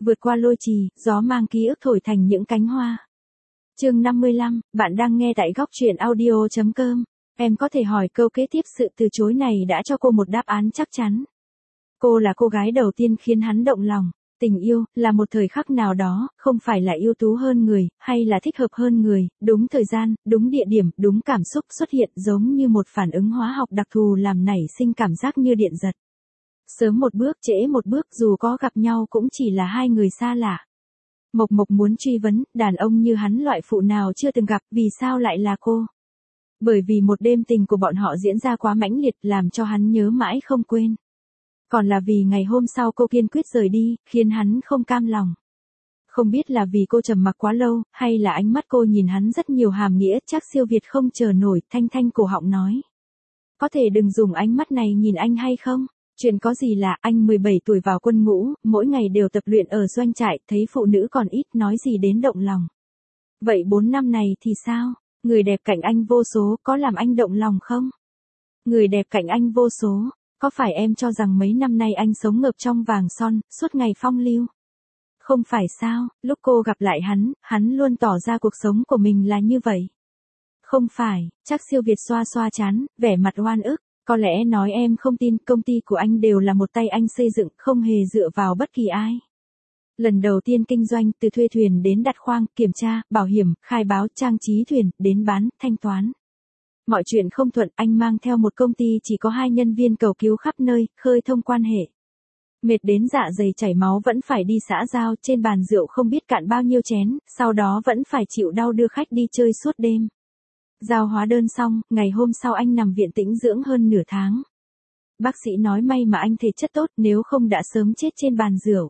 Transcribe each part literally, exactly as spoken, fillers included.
Vượt qua lôi trì, gió mang ký ức thổi thành những cánh hoa. Chương năm mươi lăm, bạn đang nghe tại góc truyện audio chấm com. Em có thể hỏi câu kế tiếp, sự từ chối này đã cho cô một đáp án chắc chắn. Cô là cô gái đầu tiên khiến hắn động lòng. Tình yêu, là một thời khắc nào đó, không phải là ưu tú hơn người, hay là thích hợp hơn người, đúng thời gian, đúng địa điểm, đúng cảm xúc xuất hiện giống như một phản ứng hóa học đặc thù làm nảy sinh cảm giác như điện giật. Sớm một bước, trễ một bước, dù có gặp nhau cũng chỉ là hai người xa lạ. Mộc Mộc muốn truy vấn, đàn ông như hắn loại phụ nào chưa từng gặp, vì sao lại là cô? Bởi vì một đêm tình của bọn họ diễn ra quá mãnh liệt, làm cho hắn nhớ mãi không quên. Còn là vì ngày hôm sau cô kiên quyết rời đi, khiến hắn không cam lòng. Không biết là vì cô trầm mặc quá lâu, hay là ánh mắt cô nhìn hắn rất nhiều hàm nghĩa, chắc siêu Việt không chờ nổi, thanh thanh cổ họng nói. Có thể đừng dùng ánh mắt này nhìn anh hay không? Chuyện có gì lạ, anh mười bảy tuổi vào quân ngũ, mỗi ngày đều tập luyện ở doanh trại, thấy phụ nữ còn ít, nói gì đến động lòng. Vậy bốn năm này thì sao? Người đẹp cạnh anh vô số, có làm anh động lòng không? Người đẹp cạnh anh vô số, có phải em cho rằng mấy năm nay anh sống ngập trong vàng son, suốt ngày phong lưu? Không phải sao, lúc cô gặp lại hắn, hắn luôn tỏ ra cuộc sống của mình là như vậy. Không phải, chắc siêu Việt xoa xoa chán, vẻ mặt oan ức. Có lẽ nói em không tin, công ty của anh đều là một tay anh xây dựng, không hề dựa vào bất kỳ ai. Lần đầu tiên kinh doanh, từ thuê thuyền đến đặt khoang, kiểm tra, bảo hiểm, khai báo, trang trí thuyền, đến bán, thanh toán. Mọi chuyện không thuận, anh mang theo một công ty chỉ có hai nhân viên cầu cứu khắp nơi, khơi thông quan hệ. Mệt đến dạ dày chảy máu vẫn phải đi xã giao, trên bàn rượu không biết cạn bao nhiêu chén, sau đó vẫn phải chịu đau đưa khách đi chơi suốt đêm. Giao hóa đơn xong, ngày hôm sau anh nằm viện tĩnh dưỡng hơn nửa tháng. Bác sĩ nói may mà anh thể chất tốt, nếu không đã sớm chết trên bàn rượu.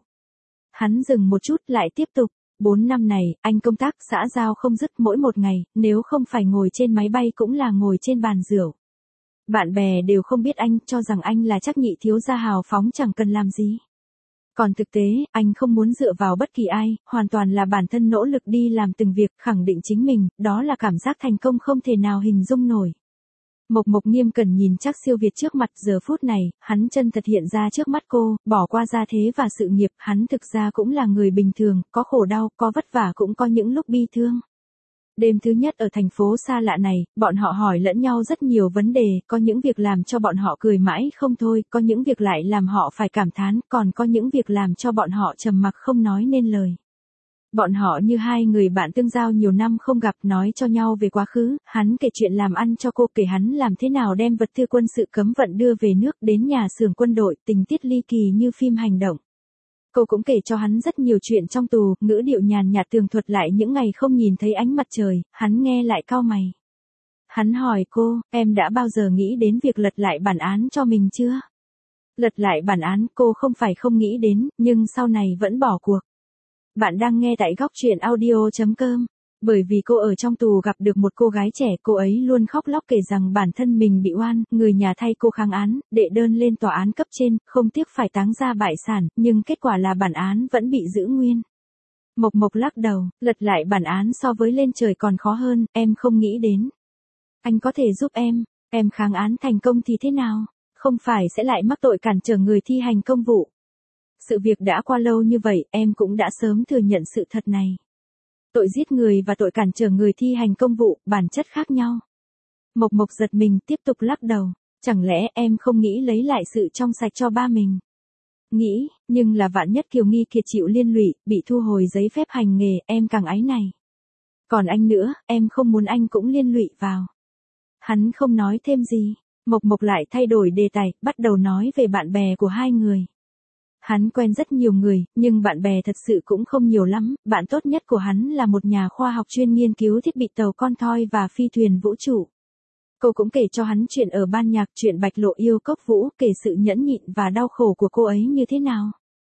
Hắn dừng một chút lại tiếp tục. Bốn năm này, anh công tác xã giao không dứt, mỗi một ngày, nếu không phải ngồi trên máy bay cũng là ngồi trên bàn rượu. Bạn bè đều không biết anh, cho rằng anh là trắc nhị thiếu gia hào phóng chẳng cần làm gì. Còn thực tế, anh không muốn dựa vào bất kỳ ai, hoàn toàn là bản thân nỗ lực đi làm từng việc, khẳng định chính mình, đó là cảm giác thành công không thể nào hình dung nổi. Mộc Mộc nghiêm cẩn nhìn chắc siêu Việt trước mặt, giờ phút này, hắn chân thật hiện ra trước mắt cô, bỏ qua gia thế và sự nghiệp, hắn thực ra cũng là người bình thường, có khổ đau, có vất vả cũng có những lúc bi thương. Đêm thứ nhất ở thành phố xa lạ này, bọn họ hỏi lẫn nhau rất nhiều vấn đề, có những việc làm cho bọn họ cười mãi không thôi, có những việc lại làm họ phải cảm thán, còn có những việc làm cho bọn họ trầm mặc không nói nên lời. Bọn họ như hai người bạn tương giao nhiều năm không gặp, nói cho nhau về quá khứ, hắn kể chuyện làm ăn cho cô, kể hắn làm thế nào đem vật tư quân sự cấm vận đưa về nước, đến nhà xưởng quân đội, tình tiết ly kỳ như phim hành động. Cô cũng kể cho hắn rất nhiều chuyện trong tù, ngữ điệu nhàn nhạt tường thuật lại những ngày không nhìn thấy ánh mặt trời, hắn nghe lại cau mày. Hắn hỏi cô, em đã bao giờ nghĩ đến việc lật lại bản án cho mình chưa? Lật lại bản án, cô không phải không nghĩ đến, nhưng sau này vẫn bỏ cuộc. Bạn đang nghe tại góc truyện audio chấm com. Bởi vì cô ở trong tù gặp được một cô gái trẻ, cô ấy luôn khóc lóc kể rằng bản thân mình bị oan, người nhà thay cô kháng án, đệ đơn lên tòa án cấp trên, không tiếc phải táng ra bại sản, nhưng kết quả là bản án vẫn bị giữ nguyên. Mộc Mộc lắc đầu, lật lại bản án so với lên trời còn khó hơn, em không nghĩ đến. Anh có thể giúp em, em kháng án thành công thì thế nào? Không phải sẽ lại mắc tội cản trở người thi hành công vụ. Sự việc đã qua lâu như vậy, em cũng đã sớm thừa nhận sự thật này. Tội giết người và tội cản trở người thi hành công vụ, bản chất khác nhau. Mộc Mộc giật mình, tiếp tục lắc đầu. Chẳng lẽ em không nghĩ lấy lại sự trong sạch cho ba mình? Nghĩ, nhưng là vạn nhất Kiều Nghi Kiệt chịu liên lụy, bị thu hồi giấy phép hành nghề, em càng áy này. Còn anh nữa, em không muốn anh cũng liên lụy vào. Hắn không nói thêm gì. Mộc Mộc lại thay đổi đề tài, bắt đầu nói về bạn bè của hai người. Hắn quen rất nhiều người, nhưng bạn bè thật sự cũng không nhiều lắm, bạn tốt nhất của hắn là một nhà khoa học chuyên nghiên cứu thiết bị tàu con thoi và phi thuyền vũ trụ. Cô cũng kể cho hắn chuyện ở ban nhạc, chuyện Bạch Lộ yêu Cốc Vũ, kể sự nhẫn nhịn và đau khổ của cô ấy như thế nào.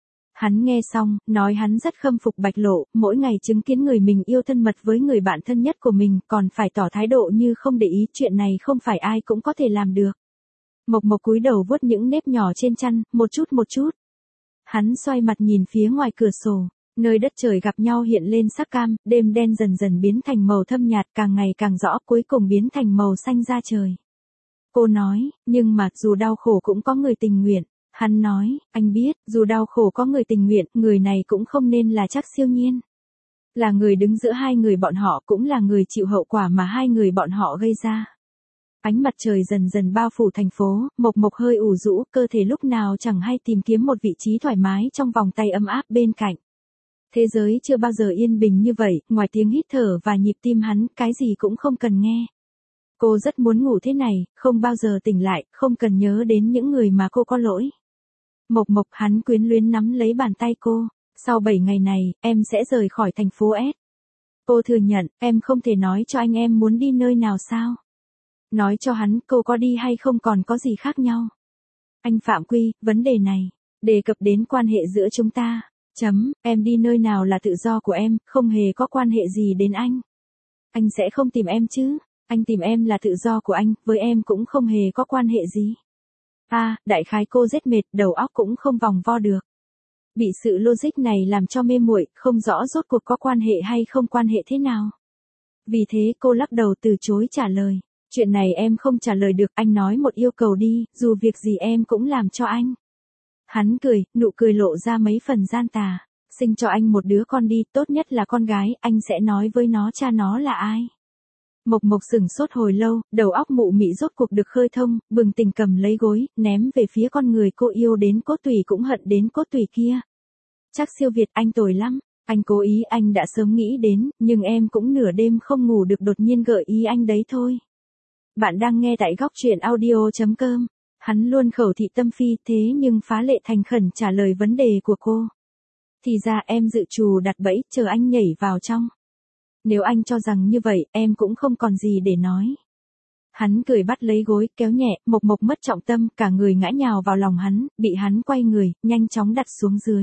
Hắn nghe xong, nói hắn rất khâm phục Bạch Lộ, mỗi ngày chứng kiến người mình yêu thân mật với người bạn thân nhất của mình, còn phải tỏ thái độ như không để ý, chuyện này không phải ai cũng có thể làm được. Mộc Mộc cúi đầu vuốt những nếp nhỏ trên chăn, một chút một chút. Hắn xoay mặt nhìn phía ngoài cửa sổ, nơi đất trời gặp nhau hiện lên sắc cam, đêm đen dần dần biến thành màu thâm nhạt, càng ngày càng rõ, cuối cùng biến thành màu xanh da trời. Cô nói, nhưng mà dù đau khổ cũng có người tình nguyện. Hắn nói, anh biết, dù đau khổ có người tình nguyện, người này cũng không nên là Trác Siêu Nhiên. Là người đứng giữa hai người bọn họ, cũng là người chịu hậu quả mà hai người bọn họ gây ra. Ánh mặt trời dần dần bao phủ thành phố, Mộc Mộc hơi ủ rũ, cơ thể lúc nào chẳng hay tìm kiếm một vị trí thoải mái trong vòng tay ấm áp bên cạnh. Thế giới chưa bao giờ yên bình như vậy, ngoài tiếng hít thở và nhịp tim hắn, cái gì cũng không cần nghe. Cô rất muốn ngủ thế này, không bao giờ tỉnh lại, không cần nhớ đến những người mà cô có lỗi. Mộc Mộc, hắn quyến luyến nắm lấy bàn tay cô. Sau bảy ngày này, em sẽ rời khỏi thành phố S. Cô thừa nhận, em không thể nói cho anh em muốn đi nơi nào sao? Nói cho hắn, cô có đi hay không còn có gì khác nhau. Anh Phạm Quy, vấn đề này, đề cập đến quan hệ giữa chúng ta. Chấm, em đi nơi nào là tự do của em, không hề có quan hệ gì đến anh. Anh sẽ không tìm em chứ, anh tìm em là tự do của anh, với em cũng không hề có quan hệ gì. À, đại khái cô rất mệt, đầu óc cũng không vòng vo được. Bị sự logic này làm cho mê muội, không rõ rốt cuộc có quan hệ hay không quan hệ thế nào. Vì thế cô lắc đầu từ chối trả lời. Chuyện này em không trả lời được, anh nói một yêu cầu đi, dù việc gì em cũng làm cho anh. Hắn cười, nụ cười lộ ra mấy phần gian tà. Sinh cho anh một đứa con đi, tốt nhất là con gái, anh sẽ nói với nó cha nó là ai. Mộc Mộc sửng sốt hồi lâu, đầu óc mụ mị rốt cuộc được khơi thông, bừng tỉnh cầm lấy gối, ném về phía con người cô yêu đến cốt tủy cũng hận đến cốt tủy kia. Trác Siêu Việt, anh tồi lắm, anh cố ý, anh đã sớm nghĩ đến, nhưng em cũng nửa đêm không ngủ được đột nhiên gợi ý anh đấy thôi. Bạn đang nghe tại góc truyện audio chấm com. Hắn luôn khẩu thị tâm phi, thế nhưng phá lệ thành khẩn trả lời vấn đề của cô. Thì ra em dự trù đặt bẫy, chờ anh nhảy vào trong. Nếu anh cho rằng như vậy, em cũng không còn gì để nói. Hắn cười bắt lấy gối, kéo nhẹ, Mộc Mộc mất trọng tâm, cả người ngã nhào vào lòng hắn, bị hắn quay người, nhanh chóng đặt xuống dưới.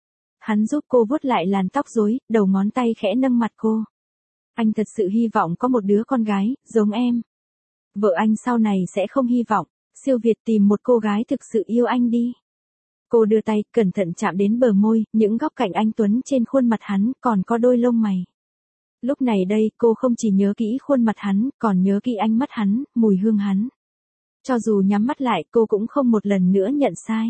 Hắn giúp cô vuốt lại làn tóc rối, đầu ngón tay khẽ nâng mặt cô. Anh thật sự hy vọng có một đứa con gái, giống em. Vợ anh sau này sẽ không hy vọng. Siêu Việt, tìm một cô gái thực sự yêu anh đi. Cô đưa tay, cẩn thận chạm đến bờ môi, những góc cạnh anh tuấn trên khuôn mặt hắn, còn có đôi lông mày. Lúc này đây, cô không chỉ nhớ kỹ khuôn mặt hắn, còn nhớ kỹ ánh mắt hắn, mùi hương hắn. Cho dù nhắm mắt lại, cô cũng không một lần nữa nhận sai.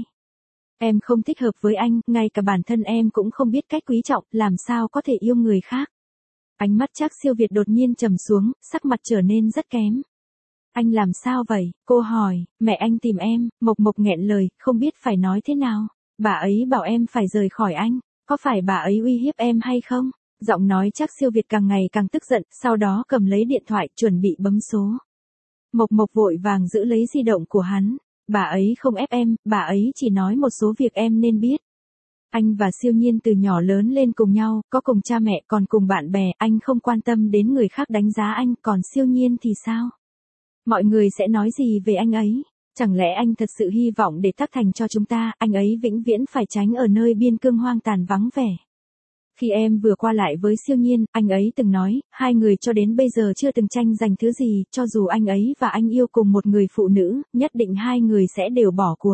Em không thích hợp với anh, ngay cả bản thân em cũng không biết cách quý trọng, làm sao có thể yêu người khác. Ánh mắt Trác Siêu Việt đột nhiên trầm xuống, sắc mặt trở nên rất kém. Anh làm sao vậy? Cô hỏi, mẹ anh tìm em, Mộc Mộc nghẹn lời, không biết phải nói thế nào. Bà ấy bảo em phải rời khỏi anh, có phải bà ấy uy hiếp em hay không? Giọng nói Trác Siêu Việt càng ngày càng tức giận, sau đó cầm lấy điện thoại, chuẩn bị bấm số. Mộc Mộc vội vàng giữ lấy di động của hắn. Bà ấy không ép em, bà ấy chỉ nói một số việc em nên biết. Anh và Siêu Nhiên từ nhỏ lớn lên cùng nhau, có cùng cha mẹ, còn cùng bạn bè, anh không quan tâm đến người khác đánh giá anh, còn Siêu Nhiên thì sao? Mọi người sẽ nói gì về anh ấy? Chẳng lẽ anh thật sự hy vọng để tác thành cho chúng ta, anh ấy vĩnh viễn phải tránh ở nơi biên cương hoang tàn vắng vẻ. Khi em vừa qua lại với Siêu Nhiên, anh ấy từng nói, hai người cho đến bây giờ chưa từng tranh giành thứ gì, cho dù anh ấy và anh yêu cùng một người phụ nữ, nhất định hai người sẽ đều bỏ cuộc.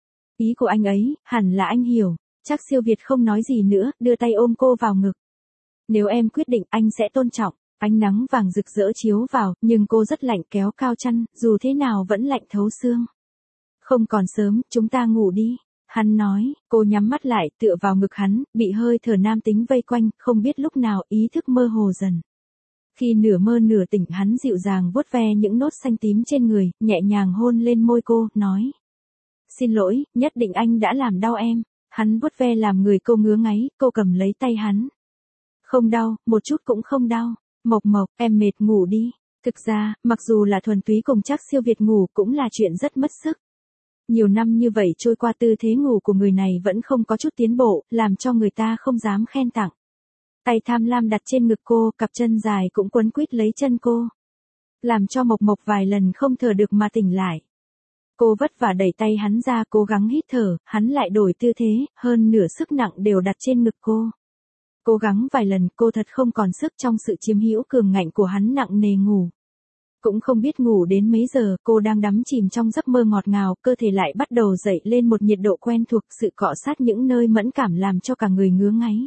Ý của anh ấy, hẳn là anh hiểu. Trác Siêu Việt không nói gì nữa, đưa tay ôm cô vào ngực. Nếu em quyết định, anh sẽ tôn trọng. Ánh nắng vàng rực rỡ chiếu vào, nhưng cô rất lạnh, kéo cao chăn, dù thế nào vẫn lạnh thấu xương. Không còn sớm, chúng ta ngủ đi. Hắn nói, cô nhắm mắt lại, tựa vào ngực hắn, bị hơi thở nam tính vây quanh, không biết lúc nào ý thức mơ hồ dần. Khi nửa mơ nửa tỉnh, hắn dịu dàng vuốt ve những nốt xanh tím trên người, nhẹ nhàng hôn lên môi cô, nói. Xin lỗi, nhất định anh đã làm đau em. Hắn vuốt ve làm người cô ngứa ngáy, cô cầm lấy tay hắn. Không đau, một chút cũng không đau. Mộc Mộc, em mệt ngủ đi. Thực ra, mặc dù là thuần túy cùng Trác Siêu Việt ngủ cũng là chuyện rất mất sức. Nhiều năm như vậy trôi qua, tư thế ngủ của người này vẫn không có chút tiến bộ, làm cho người ta không dám khen tặng. Tay tham lam đặt trên ngực cô, cặp chân dài cũng quấn quýt lấy chân cô. Làm cho Mộc Mộc vài lần không thở được mà tỉnh lại. Cô vất vả đẩy tay hắn ra, cố gắng hít thở, hắn lại đổi tư thế, hơn nửa sức nặng đều đặt trên ngực cô. Cố gắng vài lần, cô thật không còn sức trong sự chiếm hữu cường ngạnh của hắn, nặng nề ngủ. Cũng không biết ngủ đến mấy giờ, cô đang đắm chìm trong giấc mơ ngọt ngào, cơ thể lại bắt đầu dậy lên một nhiệt độ quen thuộc, sự cọ sát những nơi mẫn cảm làm cho cả người ngứa ngáy.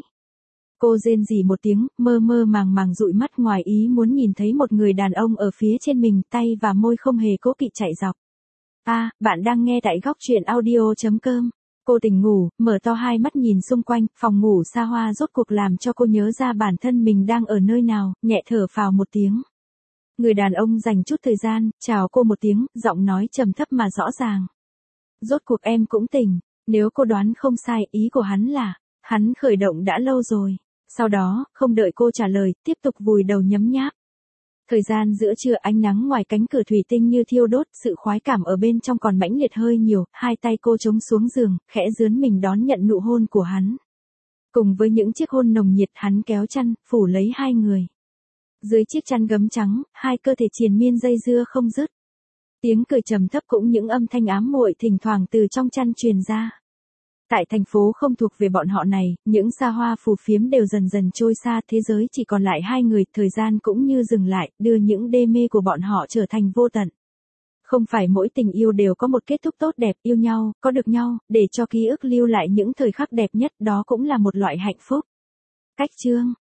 Cô rên rỉ một tiếng, mơ mơ màng màng dụi mắt, ngoài ý muốn nhìn thấy một người đàn ông ở phía trên mình, tay và môi không hề cố kỵ chạy dọc. À, bạn đang nghe tại góc truyện audio chấm com. Cô tỉnh ngủ, mở to hai mắt nhìn xung quanh, phòng ngủ xa hoa rốt cuộc làm cho cô nhớ ra bản thân mình đang ở nơi nào, nhẹ thở phào một tiếng. Người đàn ông dành chút thời gian, chào cô một tiếng, giọng nói trầm thấp mà rõ ràng. Rốt cuộc em cũng tỉnh, nếu cô đoán không sai, ý của hắn là, hắn khởi động đã lâu rồi. Sau đó, không đợi cô trả lời, tiếp tục vùi đầu nhấm nháp. Thời gian giữa trưa, ánh nắng ngoài cánh cửa thủy tinh như thiêu đốt, sự khoái cảm ở bên trong còn mãnh liệt hơi nhiều, hai tay cô chống xuống giường, khẽ dướn mình đón nhận nụ hôn của hắn. Cùng với những chiếc hôn nồng nhiệt, hắn kéo chăn, phủ lấy hai người. Dưới chiếc chăn gấm trắng, hai cơ thể triền miên dây dưa không dứt. Tiếng cười trầm thấp cũng những âm thanh ám muội thỉnh thoảng từ trong chăn truyền ra. Tại thành phố không thuộc về bọn họ này, những xa hoa phù phiếm đều dần dần trôi xa, thế giới chỉ còn lại hai người, thời gian cũng như dừng lại, đưa những đê mê của bọn họ trở thành vô tận. Không phải mỗi tình yêu đều có một kết thúc tốt đẹp, yêu nhau, có được nhau, để cho ký ức lưu lại những thời khắc đẹp nhất, đó cũng là một loại hạnh phúc. Cách chương